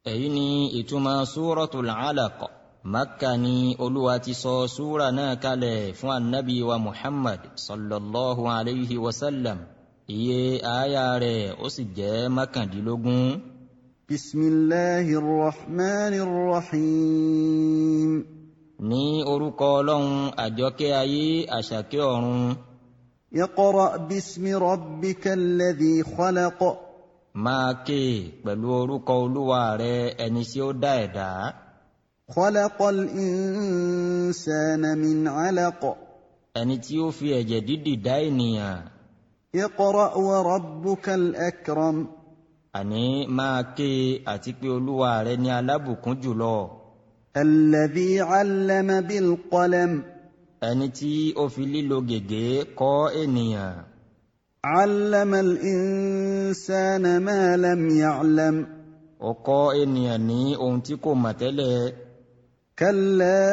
èyí ni ìtumọ̀ Suratul Alaq. Makka ni Olúwa ti sọ súra náà kalẹ̀ fún annabi wa Muhammad sallallahu alayhi wa sallam. Iye àyà rẹ̀ ó sì jẹ́ mọ́kàndínlógún. Bismillahir Rahmanir Rahim. Ní orúkọ Ọlọ́run àjọkẹ́ ayé àṣàkẹ́ ọ̀run. Iqra bismi rabbikal ladhi khalaq. Máa ké pẹ̀lú orúkọ Olúwa rẹ̀ ẹni tí ó dá ẹ̀dá. Khalaqal insana min 'alaq. Ẹni tí ó fi ẹ̀jẹ̀ dídì dá ènìyàn. Iqra wa rabbukal akram. Àní máa ké àti pé Olúwa rẹ̀ ni alábùkún jùlọ. Alladhi 'allama bil qalam. Ẹni tí ó fi lílo gègé kọ́ ènìyàn. 'Allamal insana ma lam ya'lam. Ó kọ́ ènìyàn ní ohun tí kò mọ̀ tẹ́lẹ̀. Kalla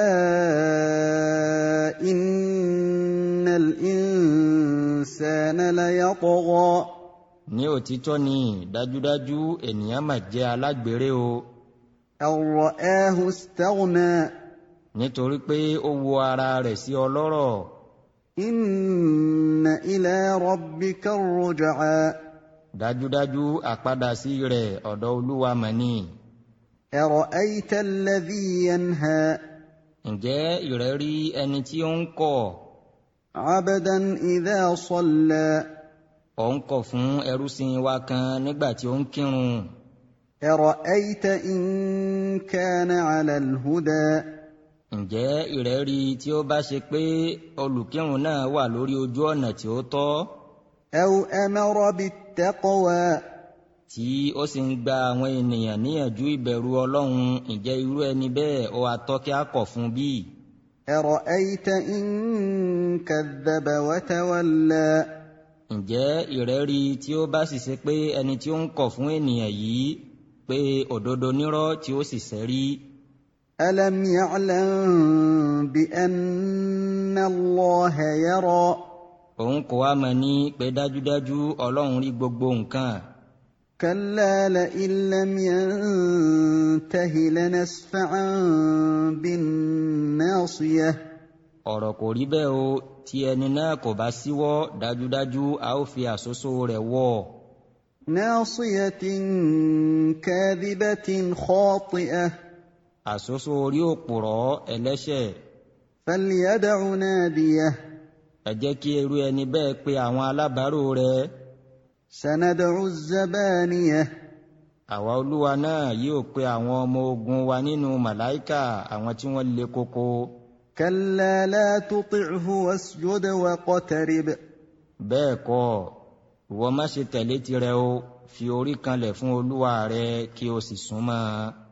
innal insana layatgha. Ní òtítọ́ ni dájúdájú ènìyàn máa jẹ́ alágbèrè o. An ra'ahu istaghna. Nítorí pé ó wo ara rẹ̀ sí ọlọ́rọ̀. Inna ila rabbika ar-ruj'a. Dájúdájú àpadà sí rẹ̀ ọ̀dọ̀ Olúwa mà ni. Ara'ayta alladhi yanha. Ǹjẹ́ ìrẹ́ rí ẹni tí ó ń kọ̀? 'Abdan idha salla. Ó ń kọ̀ fún ẹrúsìn wa kan nígbà tí ó ń kírun. Ara'ayta in kana 'ala al-huda. Ǹjẹ́ ìrẹ́ rí tí ó bá ṣe pé olùkírun náà wà lórí ojú ọ̀nà tí ó tọ́? Aw amara bit-taqwa. Tí ó sì ń gba àwọn ènìyàn níyànjú ìbẹ̀rù Ọlọ́run, ǹjẹ́ irú ẹni bẹ́ẹ̀ ó atọ́ kí a kọ̀ fún bí? Ara'ayta in kadhaba wa tawalla. Ǹjẹ́ ìrẹ́ rí tí ó bá sì ṣe pé ẹni tí ó ń kọ̀ fún ènìyàn yìí pé òdodo nírọ́ tí ó sì ṣẹ́rí? Alam ya'lam bi anna Allaha yara. Òun kò wá mọ̀ ní pé dájúdájú Ọlọ́run rí gbogbo nǹkan. Kalla la'in lam yantahi lanasfa'an bin-nasiyah. Ọ̀rọ̀ kò rí bẹ́ẹ̀ o, tí ẹni náà kò bá síwọ́ dájúdájú a ó fi àsosó rẹ̀ wọ́. Nasiyatin kadhibatin khati'ah. Àsosó orí òpùrọ́ ẹlẹ́ṣẹ̀. Falyad'u nadiyah. Ẹ jẹ́ kí irú ẹni bẹ́ẹ̀ pe àwọn alábàárò rẹ̀. Sanad'u az-zabaniyah. Àwa Olúwa náà yóò pe àwọn ọmọ ogun wa nínú màláíkà, àwọn tí wọ́n le koko. Kalla la tuti'hu wasjud waqtarib. Bẹ́ẹ̀ kọ́, ìwọ má ṣe tẹ̀lé tirẹ̀ o, fi orí kanlẹ̀ fún Olúwa rẹ kí o sì súnmọ́.